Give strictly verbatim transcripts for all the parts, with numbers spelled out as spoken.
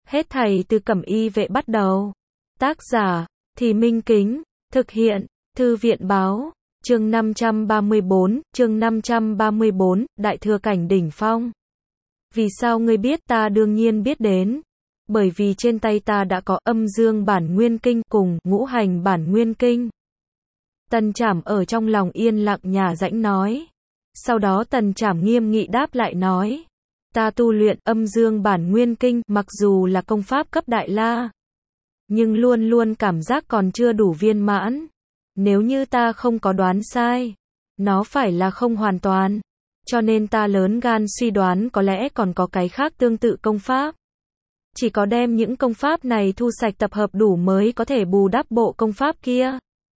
Hết thảy từ Cẩm Y Vệ bắt đầu. Tác giả, Thì Minh Kính, thực hiện, Thư viện Báo, chương năm trăm ba mươi bốn, chương năm trăm ba mươi bốn, Đại Thừa Cảnh Đỉnh Phong. Vì sao ngươi biết? Ta đương nhiên biết đến. Bởi vì trên tay ta đã có Âm Dương Bản Nguyên Kinh cùng Ngũ Hành Bản Nguyên Kinh. Tần Trảm ở trong lòng yên lặng nhả rãnh nói. Sau đó Tần Trảm nghiêm nghị đáp lại nói. Ta tu luyện Âm Dương Bản Nguyên Kinh, mặc dù là công pháp cấp Đại La, nhưng luôn luôn cảm giác còn chưa đủ viên mãn. Nếu như ta không có đoán sai, nó phải là không hoàn toàn. Cho nên ta lớn gan suy đoán có lẽ còn có cái khác tương tự công pháp. Chỉ có đem những công pháp này thu sạch tập hợp đủ mới có thể bù đắp bộ công pháp kia.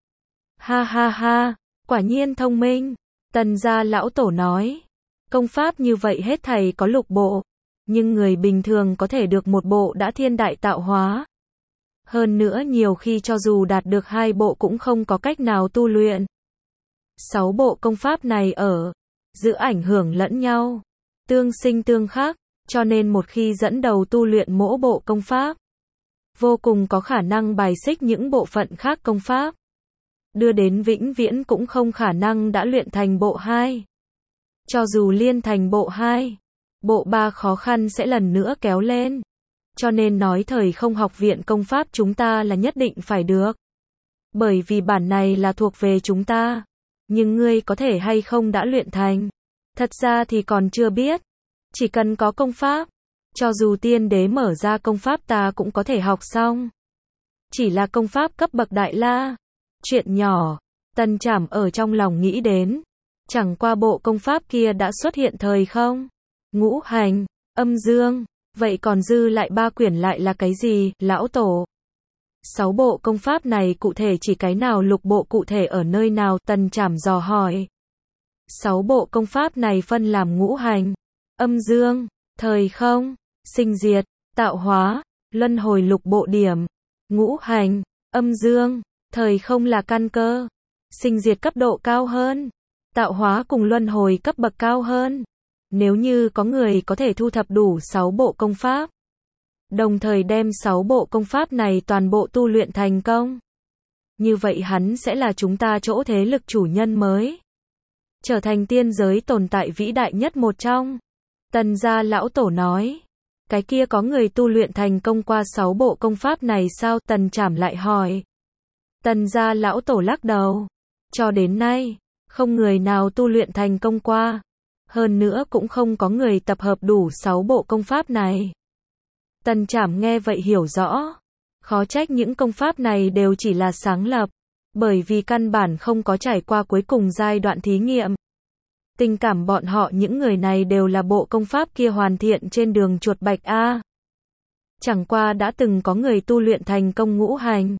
Ha ha ha, quả nhiên thông minh. Tần gia lão tổ nói. Công pháp như vậy hết thảy có lục bộ, nhưng người bình thường có thể được một bộ đã thiên đại tạo hóa. Hơn nữa nhiều khi cho dù đạt được hai bộ cũng không có cách nào tu luyện. Sáu bộ công pháp này ở giữa ảnh hưởng lẫn nhau, tương sinh tương khắc, cho nên một khi dẫn đầu tu luyện mỗi bộ công pháp, vô cùng có khả năng bài xích những bộ phận khác công pháp, đưa đến vĩnh viễn cũng không khả năng đã luyện thành bộ hai. Cho dù liên thành bộ hai, bộ ba khó khăn sẽ lần nữa kéo lên. Cho nên nói thời không học viện công pháp chúng ta là nhất định phải được. Bởi vì bản này là thuộc về chúng ta. Nhưng ngươi có thể hay không đã luyện thành? Thật ra thì còn chưa biết. Chỉ cần có công pháp, cho dù tiên đế mở ra công pháp ta cũng có thể học xong. Chỉ là công pháp cấp bậc Đại La. Chuyện nhỏ, Tần Trảm ở trong lòng nghĩ đến. Chẳng qua bộ công pháp kia đã xuất hiện thời không? Ngũ hành, âm dương. Vậy còn dư lại ba quyển lại là cái gì, lão tổ? Sáu bộ công pháp này cụ thể chỉ cái nào, lục bộ cụ thể ở nơi nào? Tần Trảm dò hỏi. Sáu bộ công pháp này phân làm ngũ hành, âm dương, thời không, sinh diệt, tạo hóa, luân hồi lục bộ điểm. Ngũ hành, âm dương, thời không là căn cơ, sinh diệt cấp độ cao hơn, tạo hóa cùng luân hồi cấp bậc cao hơn. Nếu như có người có thể thu thập đủ sáu bộ công pháp, đồng thời đem sáu bộ công pháp này toàn bộ tu luyện thành công, như vậy hắn sẽ là chúng ta chỗ thế lực chủ nhân mới, trở thành tiên giới tồn tại vĩ đại nhất một trong. Tần gia lão tổ nói. Cái kia có người tu luyện thành công qua sáu bộ công pháp này sao? Tần Trảm lại hỏi. Tần gia lão tổ lắc đầu. Cho đến nay, không người nào tu luyện thành công qua. Hơn nữa cũng không có người tập hợp đủ sáu bộ công pháp này. Tần Trảm nghe vậy hiểu rõ. Khó trách những công pháp này đều chỉ là sáng lập. Bởi vì căn bản không có trải qua cuối cùng giai đoạn thí nghiệm. Tình cảm bọn họ những người này đều là bộ công pháp kia hoàn thiện trên đường chuột bạch A. Chẳng qua đã từng có người tu luyện thành công ngũ hành,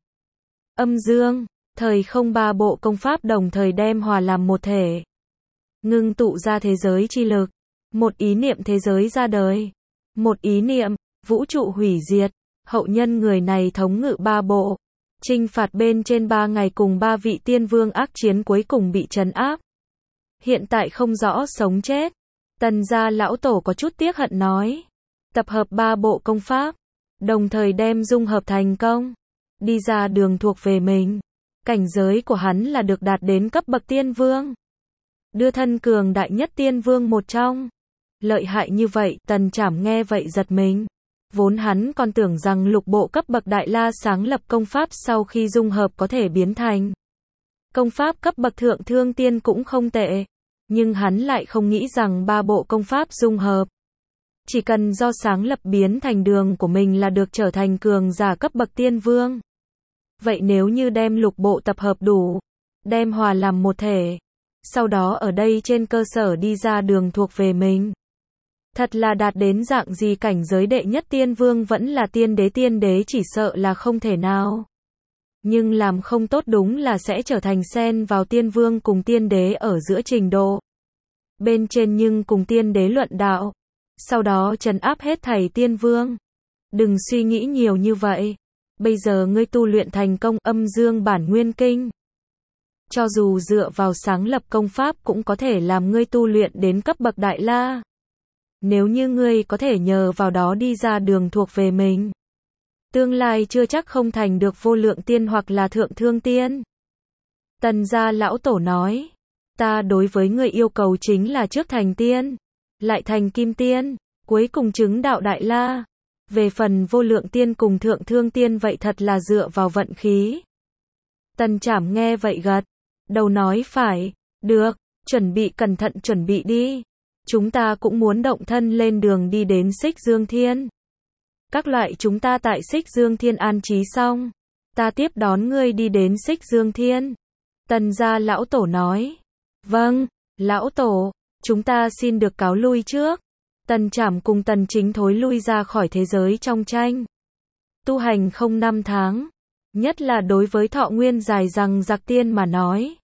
âm dương, thời không ba bộ công pháp đồng thời đem hòa làm một thể. Ngưng tụ ra thế giới chi lực. Một ý niệm thế giới ra đời. Một ý niệm, vũ trụ hủy diệt. Hậu nhân người này thống ngự ba bộ. Chinh phạt bên trên ba ngày cùng ba vị tiên vương ác chiến cuối cùng bị trấn áp. Hiện tại không rõ sống chết. Tần gia lão tổ có chút tiếc hận nói. Tập hợp ba bộ công pháp. Đồng thời đem dung hợp thành công. Đi ra đường thuộc về mình. Cảnh giới của hắn là được đạt đến cấp bậc tiên vương. Đưa thân cường đại nhất tiên vương một trong. Lợi hại như vậy, Tần Trảm nghe vậy giật mình. Vốn hắn còn tưởng rằng lục bộ cấp bậc Đại La sáng lập công pháp sau khi dung hợp có thể biến thành công pháp cấp bậc thượng thương tiên cũng không tệ. Nhưng hắn lại không nghĩ rằng ba bộ công pháp dung hợp. Chỉ cần do sáng lập biến thành đường của mình là được trở thành cường giả cấp bậc tiên vương. Vậy nếu như đem lục bộ tập hợp đủ, đem hòa làm một thể, sau đó ở đây trên cơ sở đi ra đường thuộc về mình. Thật là đạt đến dạng gì cảnh giới đệ nhất tiên vương vẫn là tiên đế tiên đế chỉ sợ là không thể nào. Nhưng làm không tốt đúng là sẽ trở thành xen vào tiên vương cùng tiên đế ở giữa trình độ. Bên trên nhưng cùng tiên đế luận đạo. Sau đó trấn áp hết thảy tiên vương. Đừng suy nghĩ nhiều như vậy. Bây giờ ngươi tu luyện thành công âm dương bản nguyên kinh. Cho dù dựa vào sáng lập công pháp cũng có thể làm ngươi tu luyện đến cấp bậc Đại La. Nếu như ngươi có thể nhờ vào đó đi ra đường thuộc về mình, Tương lai chưa chắc không thành được vô lượng tiên hoặc là thượng thương tiên. Tần gia lão tổ nói, ta đối với người yêu cầu chính là trước thành tiên, lại thành kim tiên, cuối cùng chứng đạo đại la. Về phần vô lượng tiên cùng thượng thương tiên vậy thật là dựa vào vận khí. Tần Trảm nghe vậy gật đầu nói phải, được, chuẩn bị cẩn thận chuẩn bị đi. Chúng ta cũng muốn động thân lên đường đi đến Xích Dương Thiên. Các loại chúng ta tại Xích Dương Thiên an trí xong, ta tiếp đón ngươi đi đến Xích Dương Thiên. Tần gia lão tổ nói, vâng, lão tổ, chúng ta xin được cáo lui trước. Tần Trảm cùng Tần Chính thối lui ra khỏi thế giới trong tranh. Tu hành không năm tháng, nhất là đối với thọ nguyên dài rằng giặc tiên mà nói.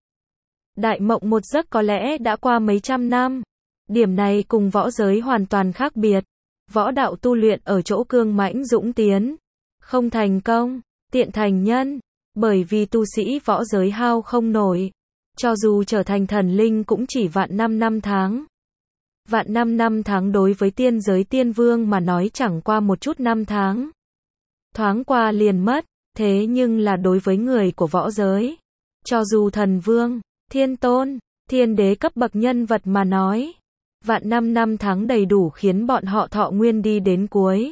Đại mộng một giấc có lẽ đã qua mấy trăm năm. Điểm này cùng võ giới hoàn toàn khác biệt. Võ đạo tu luyện ở chỗ cương mãnh dũng tiến. Không thành công, tiện thành nhân. Bởi vì tu sĩ võ giới hao không nổi. Cho dù trở thành thần linh cũng chỉ vạn năm năm tháng. Vạn năm năm tháng đối với tiên giới tiên vương mà nói chẳng qua một chút năm tháng. Thoáng qua liền mất, thế nhưng là đối với người của võ giới. Cho dù thần vương, thiên tôn, thiên đế cấp bậc nhân vật mà nói. Vạn năm năm tháng đầy đủ khiến bọn họ thọ nguyên đi đến cuối.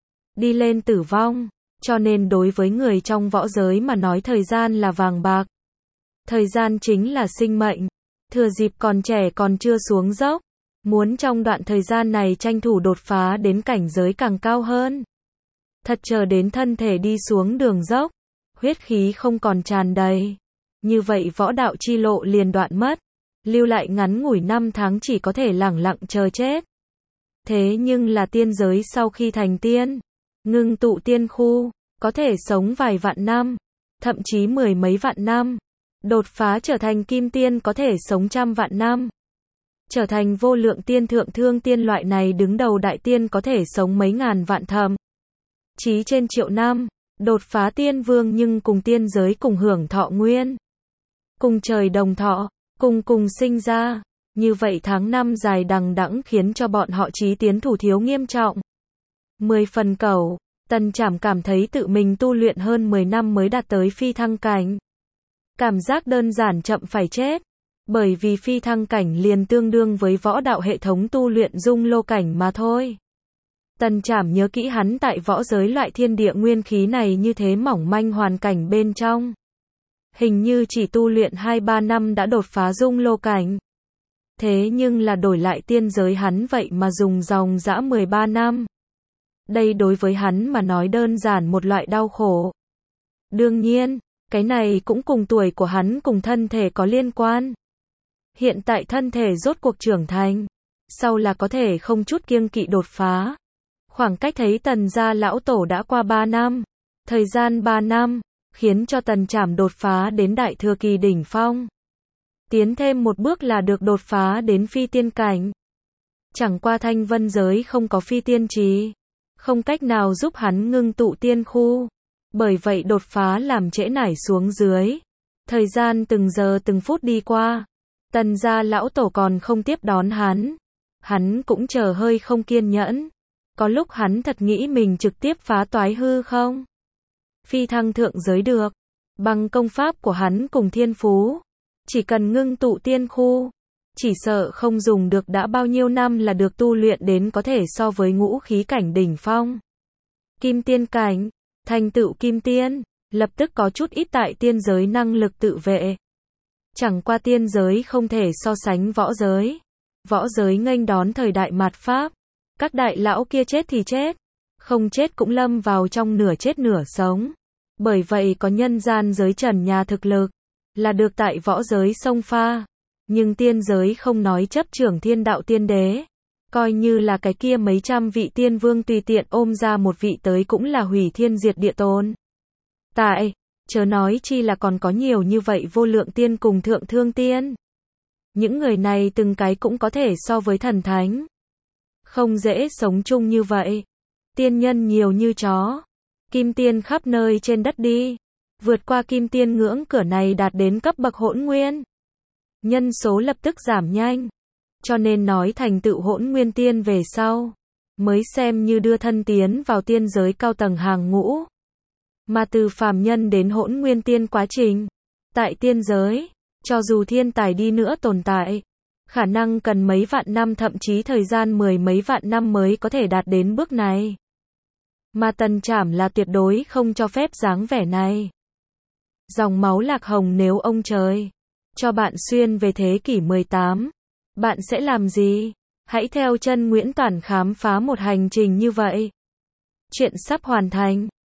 Đi lên tử vong, cho nên đối với người trong võ giới mà nói thời gian là vàng bạc. Thời gian chính là sinh mệnh, thừa dịp còn trẻ còn chưa xuống dốc. Muốn trong đoạn thời gian này tranh thủ đột phá đến cảnh giới càng cao hơn. Thật chờ đến thân thể đi xuống đường dốc, huyết khí không còn tràn đầy. Như vậy võ đạo chi lộ liền đoạn mất, lưu lại ngắn ngủi năm tháng chỉ có thể lẳng lặng chờ chết. Thế nhưng là tiên giới sau khi thành tiên, ngưng tụ tiên khu, có thể sống vài vạn năm, thậm chí mười mấy vạn năm. Đột phá trở thành kim tiên có thể sống trăm vạn năm. Trở thành vô lượng tiên thượng thương tiên loại này đứng đầu đại tiên có thể sống mấy ngàn vạn thậm chí trên triệu năm. Đột phá tiên vương nhưng cùng tiên giới cùng hưởng thọ nguyên. Cùng trời đồng thọ, cùng cùng sinh ra. Như vậy tháng năm dài đằng đẵng khiến cho bọn họ chí tiến thủ thiếu nghiêm trọng. Mười phần cầu, Tần Trảm cảm thấy tự mình tu luyện hơn mười năm mới đạt tới phi thăng cảnh. Cảm giác đơn giản chậm phải chết. Bởi vì phi thăng cảnh liền tương đương với võ đạo hệ thống tu luyện dung lô cảnh mà thôi. Tần Trảm nhớ kỹ hắn tại võ giới loại thiên địa nguyên khí này như thế mỏng manh hoàn cảnh bên trong. Hình như chỉ tu luyện hai ba năm đã đột phá dung lô cảnh. Thế nhưng là đổi lại tiên giới hắn vậy mà dùng dòng dã mười ba năm. Đây đối với hắn mà nói đơn giản một loại đau khổ. Đương nhiên, cái này cũng cùng tuổi của hắn cùng thân thể có liên quan. Hiện tại thân thể rốt cuộc trưởng thành, sau là có thể không chút kiêng kỵ đột phá. Khoảng cách thấy Tần gia lão tổ đã qua ba năm. Thời gian ba năm, khiến cho Tần Trảm đột phá đến đại thừa kỳ đỉnh phong. Tiến thêm một bước là được đột phá đến phi tiên cảnh. Chẳng qua thanh vân giới không có phi tiên trì, không cách nào giúp hắn ngưng tụ tiên khu. Bởi vậy đột phá làm trễ nải xuống dưới. Thời gian từng giờ từng phút đi qua. Tần gia lão tổ còn không tiếp đón hắn. Hắn cũng chờ hơi không kiên nhẫn. Có lúc hắn thật nghĩ mình trực tiếp phá toái hư không. Phi thăng thượng giới được. Bằng công pháp của hắn cùng thiên phú. Chỉ cần ngưng tụ tiên khu. Chỉ sợ không dùng được đã bao nhiêu năm là được tu luyện đến có thể so với ngũ khí cảnh đỉnh phong. Kim tiên cảnh. Thành tựu kim tiên. Lập tức có chút ít tại tiên giới năng lực tự vệ. Chẳng qua tiên giới không thể so sánh võ giới. Võ giới nghênh đón thời đại mạt Pháp. Các đại lão kia chết thì chết. Không chết cũng lâm vào trong nửa chết nửa sống. Bởi vậy có nhân gian giới trần nhà thực lực. Là được tại võ giới xông pha. Nhưng tiên giới không nói chấp trưởng thiên đạo tiên đế. Coi như là cái kia mấy trăm vị tiên vương tùy tiện ôm ra một vị tới cũng là hủy thiên diệt địa tồn. Tại, chớ nói chi là còn có nhiều như vậy vô lượng tiên cùng thượng thương tiên. Những người này từng cái cũng có thể so với thần thánh. Không dễ sống chung như vậy. Tiên nhân nhiều như chó. Kim tiên khắp nơi trên đất đi. Vượt qua kim tiên ngưỡng cửa này đạt đến cấp bậc hỗn nguyên. Nhân số lập tức giảm nhanh. Cho nên nói thành tựu hỗn nguyên tiên về sau. Mới xem như đưa thân tiến vào tiên giới cao tầng hàng ngũ. Mà từ phàm nhân đến hỗn nguyên tiên quá trình, tại tiên giới, cho dù thiên tài đi nữa tồn tại, khả năng cần mấy vạn năm thậm chí thời gian mười mấy vạn năm mới có thể đạt đến bước này. Mà Tần Trảm là tuyệt đối không cho phép dáng vẻ này. Dòng máu Lạc Hồng, nếu ông trời cho bạn xuyên về thế kỷ mười tám, bạn sẽ làm gì? Hãy theo chân Nguyễn Toản khám phá một hành trình như vậy. Chuyện sắp hoàn thành.